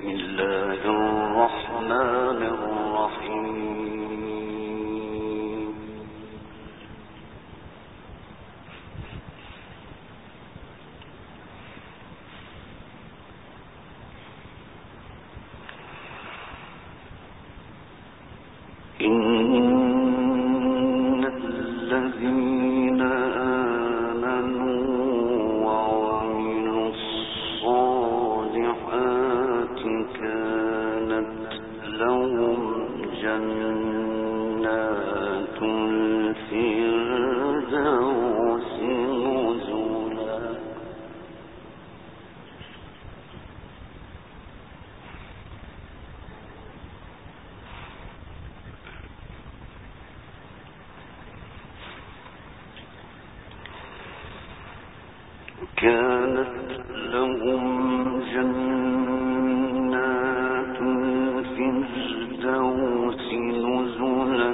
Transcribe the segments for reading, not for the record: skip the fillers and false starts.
الله الرحمن الرحيم. إن الذين آمنوا وعملوا الصالحات كانت لهم جنات الفردوس نزلا. كانت لهم جنات الفردوس نزلا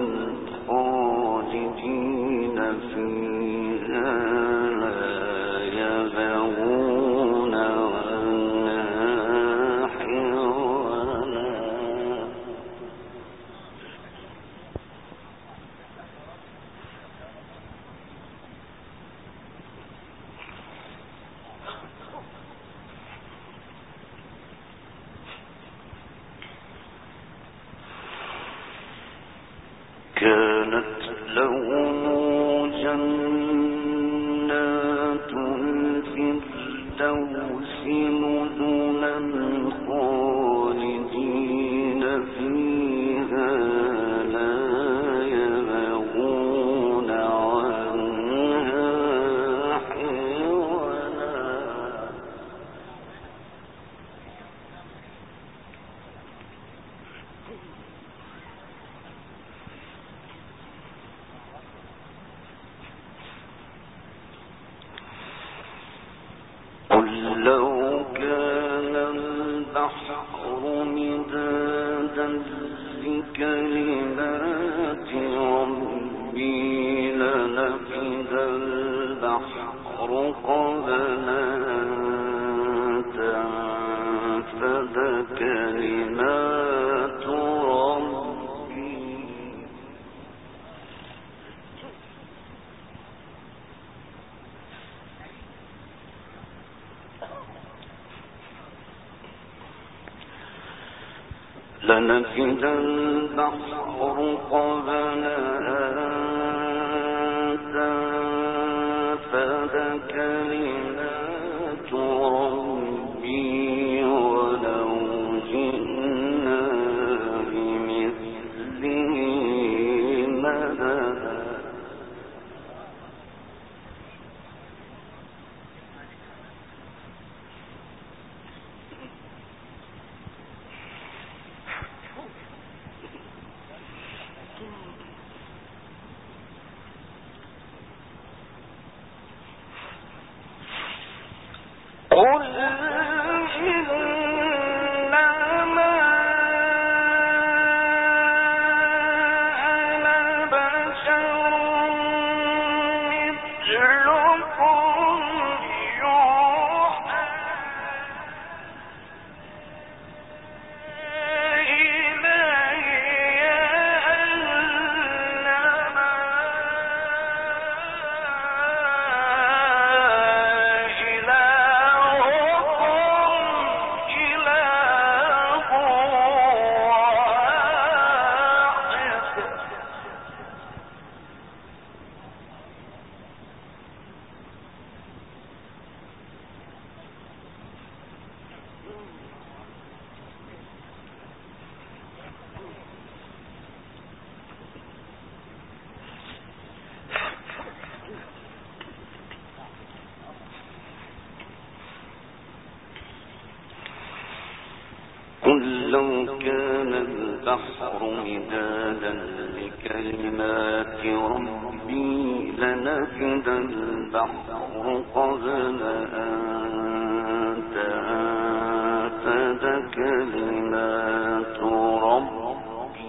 خالدين فيها لا يبغون عنها حولا. كانت لهم جنات الفردوس نزلا خالدين فيها لا يبغون عنها حولا. قل لو كان البحر مدادا لكلمات ربي لنفد البحر قبل أن تنفد كلمات ربي. لنفد البحر قبل أن تنفد كلمات ربي ولو جئنا بمثله مددا. قل إنما أنا بشر مثلكم يوحى إلي أنما قل لو كان البحر مدادا لكلمات ربي لنفد البحر قبل أن تنفد كلمات ربي.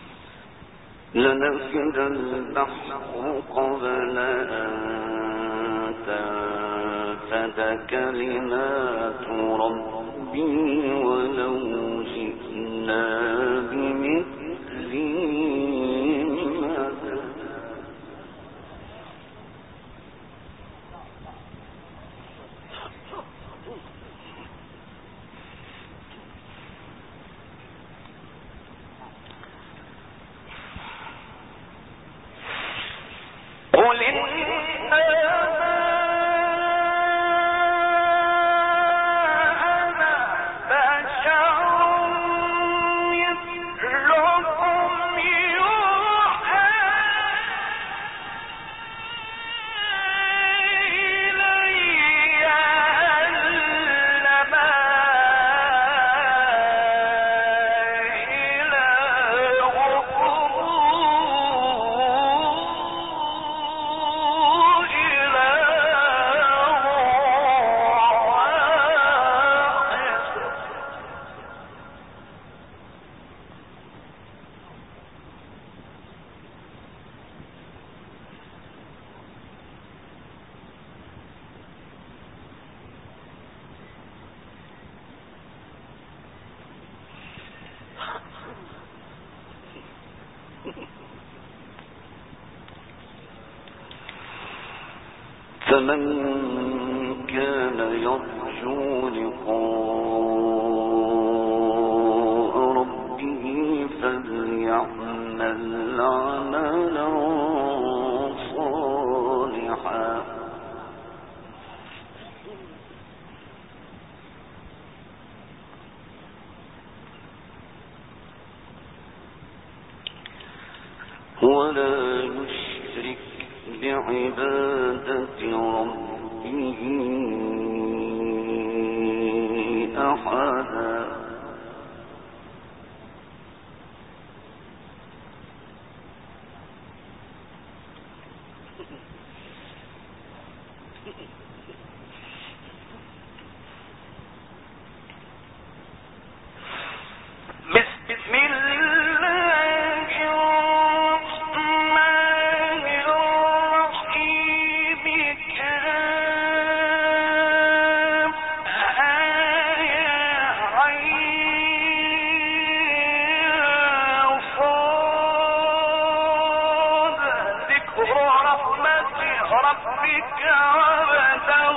لنفد البحر قبل أن تنفد كلمات ربي ولو جئنا بمثله مددا قل فمن كان يرجو لقاء ربه فليعمل عملا صالحا ولا يشرك بعبادة ربه أحدا بسم الله الرحمن الرحيم كافها يا عين صاد ذكر رحمة ربك عبده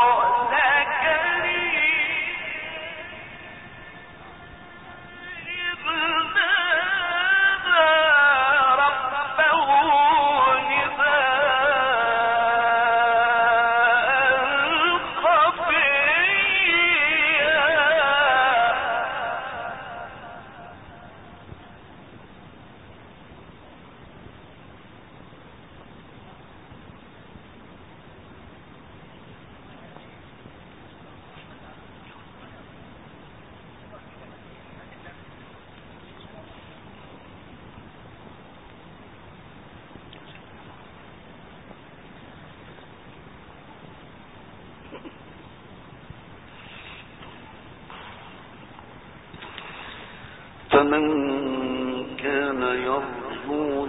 فمن كان يرجو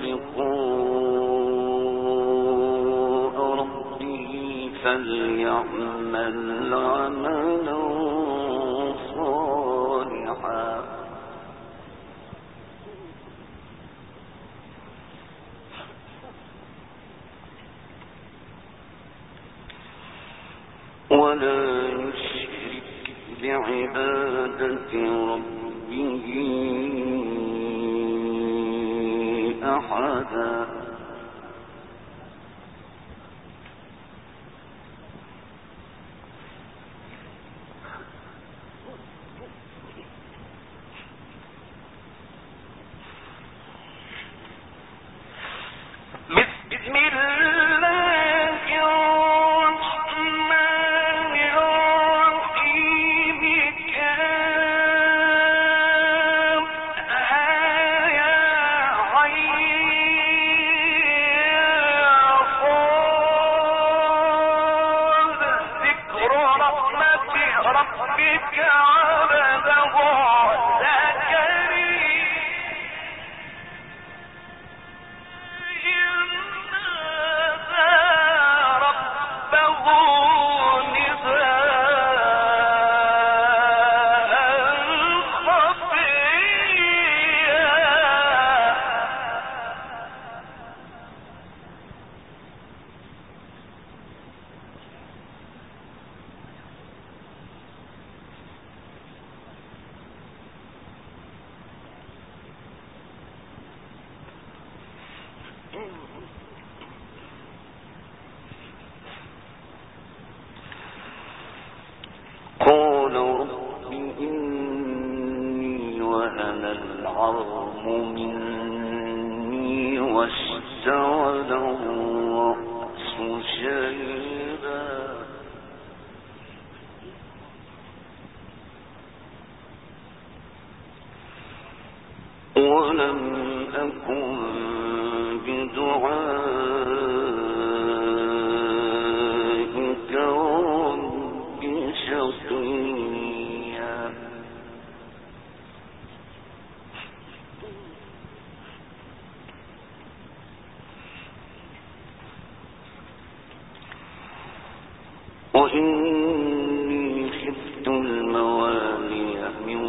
لقاء ربه فليعمل عملا صالحا ولا يشرك بعبادة ربه أحدا بسم الله الرحمن الرحيم كافها يا عين مني واشتعل الرأس شيبا ولم أكن بدعائك رب شقيا وإني خفت الموالي من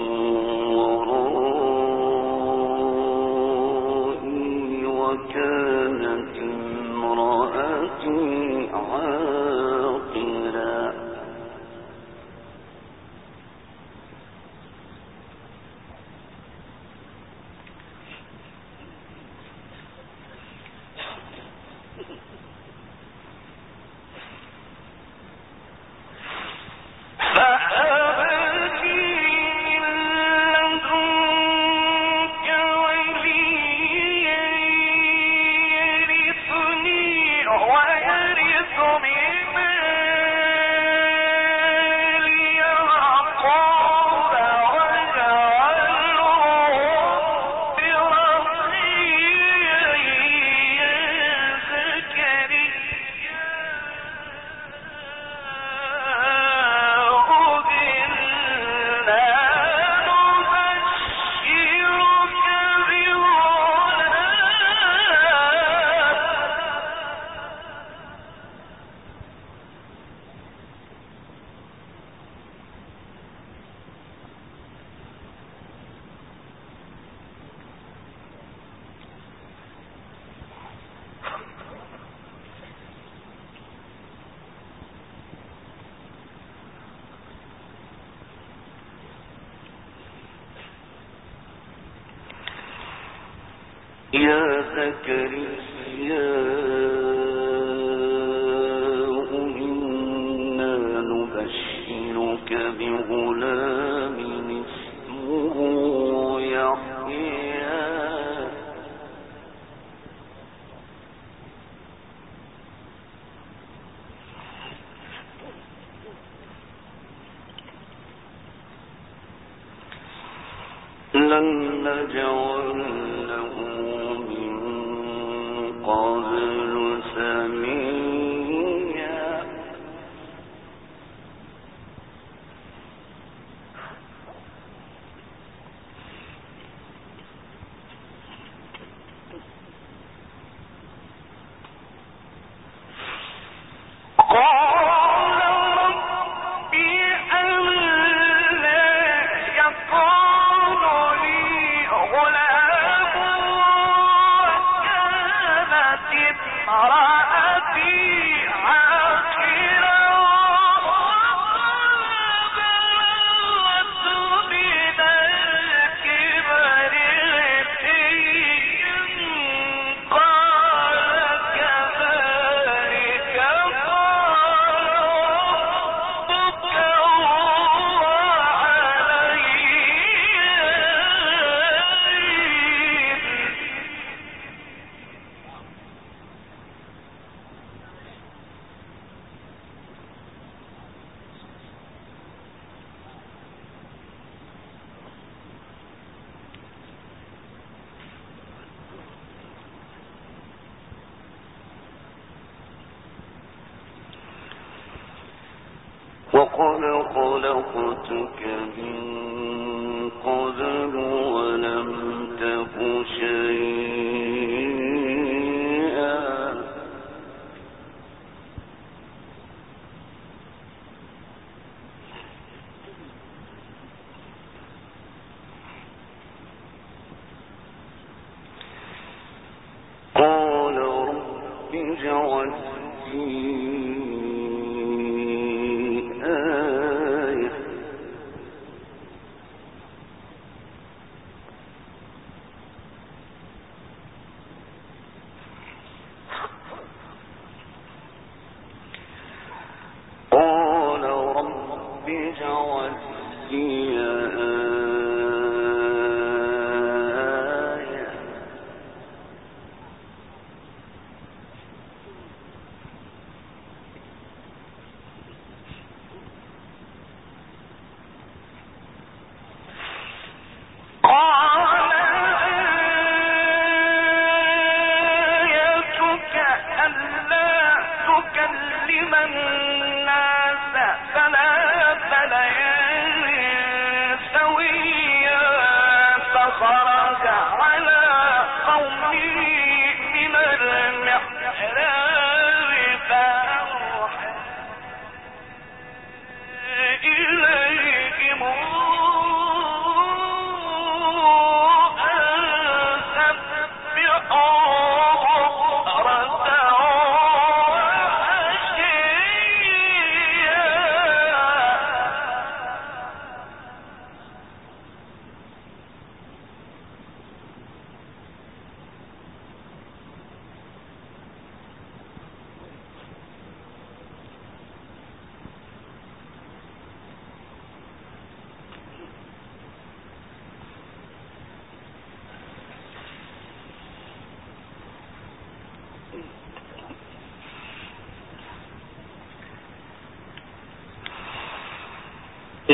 ورائي وكانت امرأتي عاقرا يا زكريا إنا نبشرك بغلام اسمه يحيى لن نجعل له قبل سميا قال رب أنا يكون لي غلام وكانت امرأتي عاقرا وبلغت من الكبر عتيا قال كذلك قال ربك هو علي وقد خلقتك من قبل ولم تك شيئا قال رب اجعل لي اجعل لي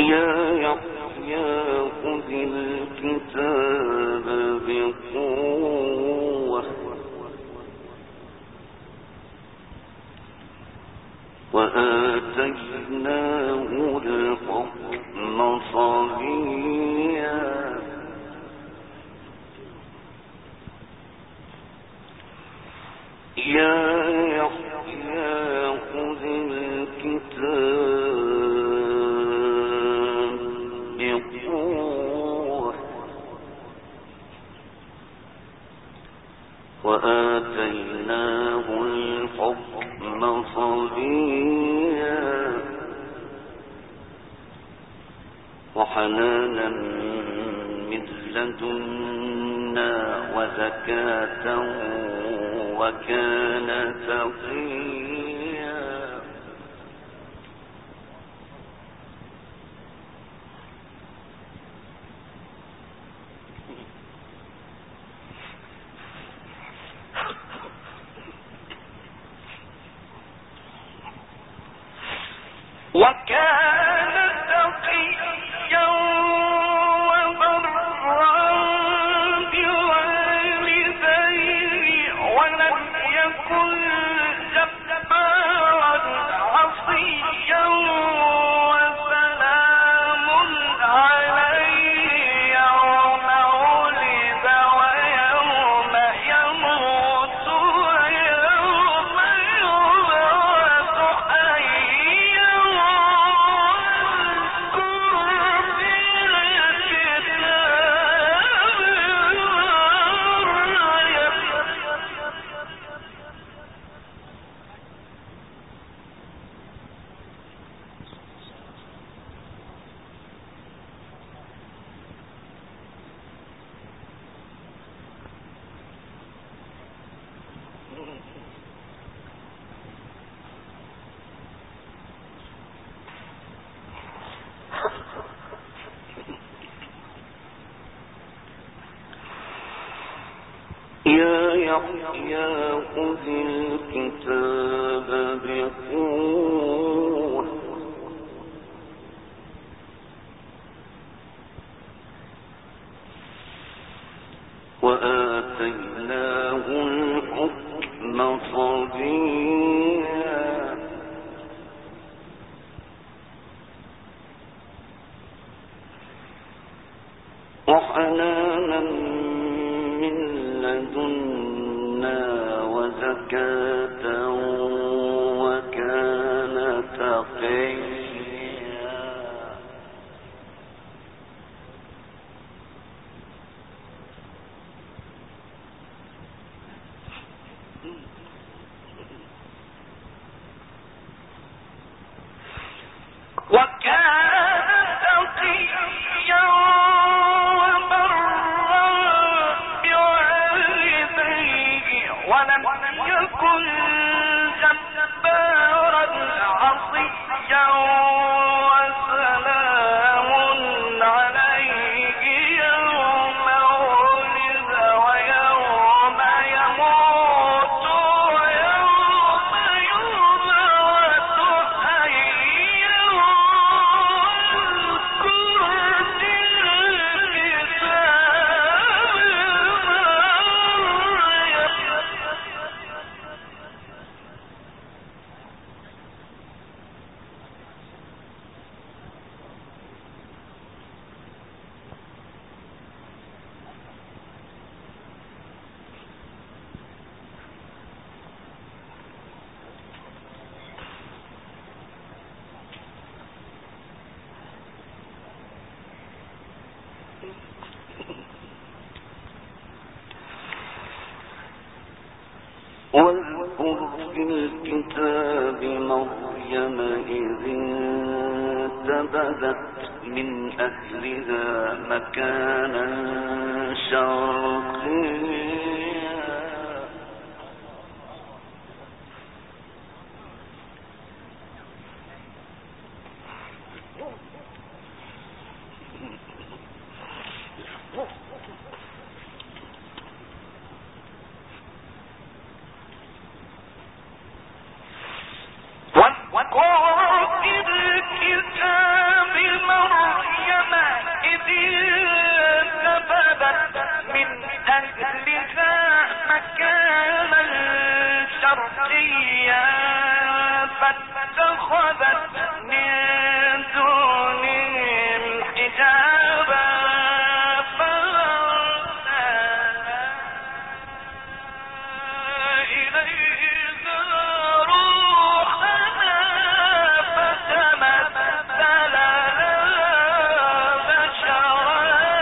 يا يحيى خذ الكتاب بقوة وآتيناه الحكم صبيا يا يحيى خذ الكتاب بقوة وآتيناه الحكم صبيا وحنانا من لدنا وزكاة وكان تقيا وكان تقيا وبرا بوالديه ولم يكن جبارا عصيا وسلام عليه يوم ولد ويوم يموت ويوم يبعث حيا يا يحيى خذ الكتاب بقوة وآتيناه الحكم صبيا وحنانا من لدنا وزكاة وكان تقيا ولم يكن جبارا عصيا وسلام عليه يوم ولد ويوم يموت ويوم يبعث حيا واذكر في الكتاب مريم إذ انتبذت من أهلها مكانا شرقيا واذكر في الكتاب مريم شرقيا فاتخذت من دونهم حجابا فأرسلنا إليها روحنا فتمثل لنا بشرا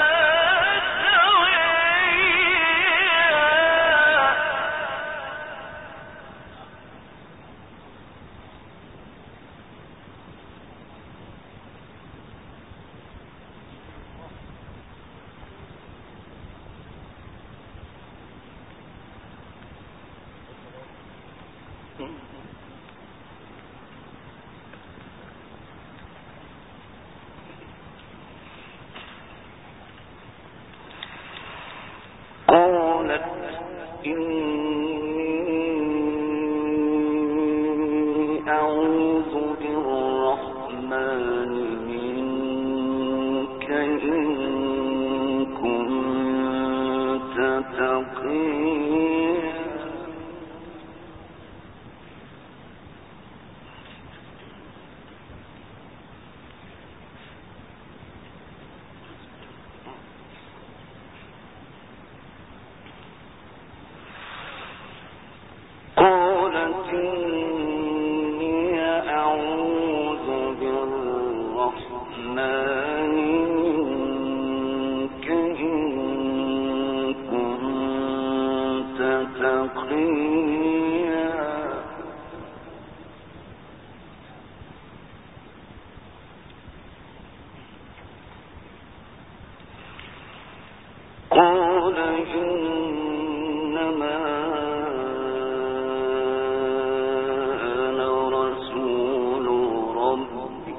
قالت إني أعوذ بالرحمن منك إن كنت تقيا قال إنما أنا رسول ربك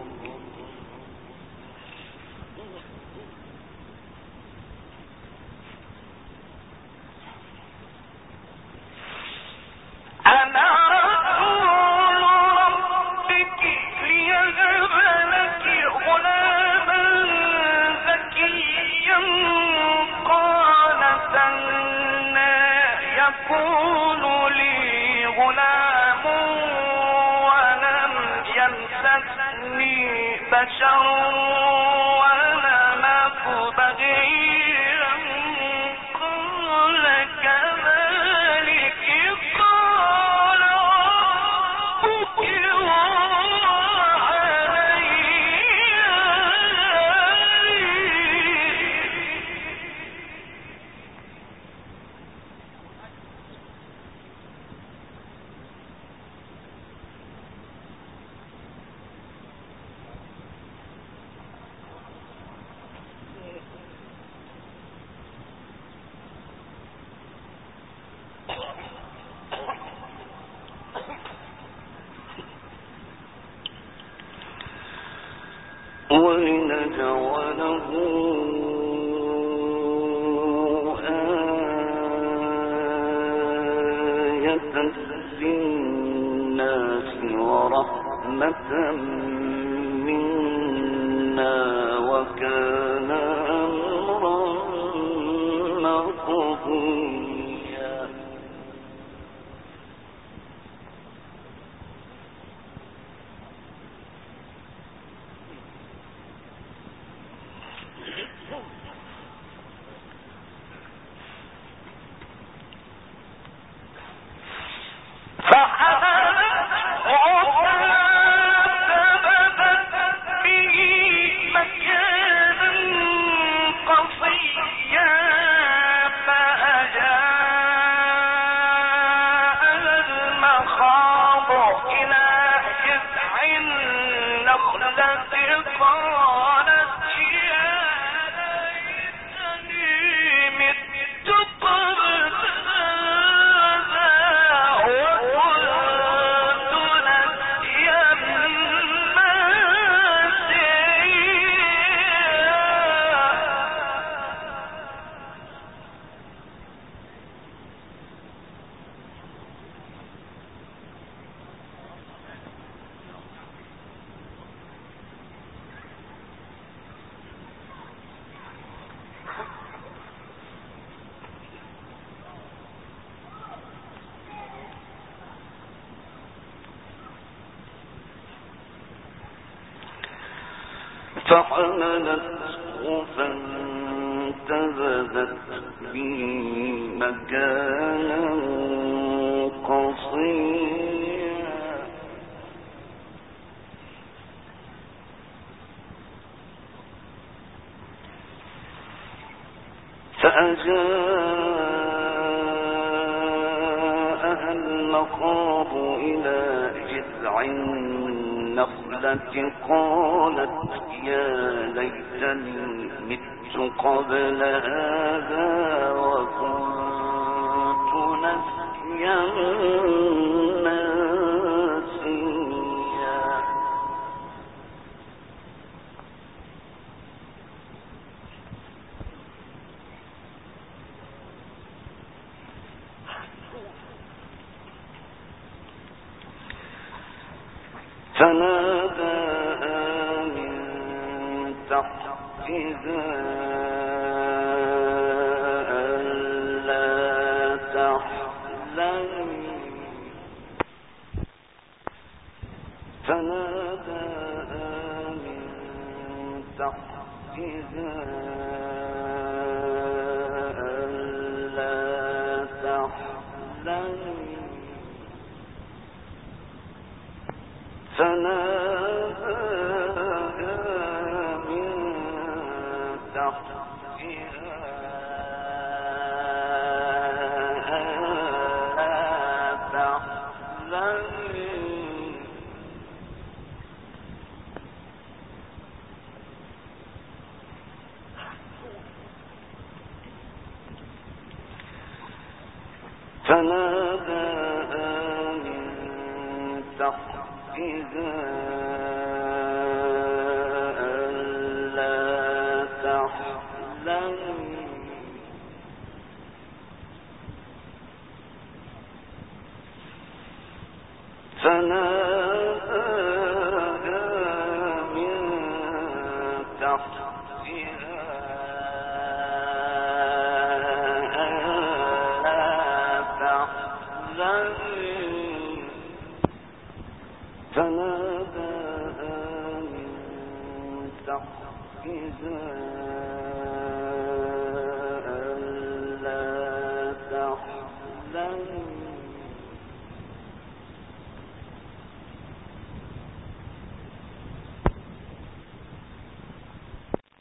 ليهب لك غلاما زكيا قالت أنى يكون لي غلام ولم يمسسني بشر ولم أك بغيا قال كذلك قال ربك ولنجعله آية للناس ورحمة منا وكان أمرا مقضيا فحملته فنبذت به مكانا فحملته فانتبذت به مكانا قصيا فأجاءها المخاض إلى جذع النخلة قالت يا ليتني مت قبل هذا وكنت نسيا منسيا فناداها من تحتها ألا تحزني فناداها من تحتها ألا تحزني فناداها من تحتها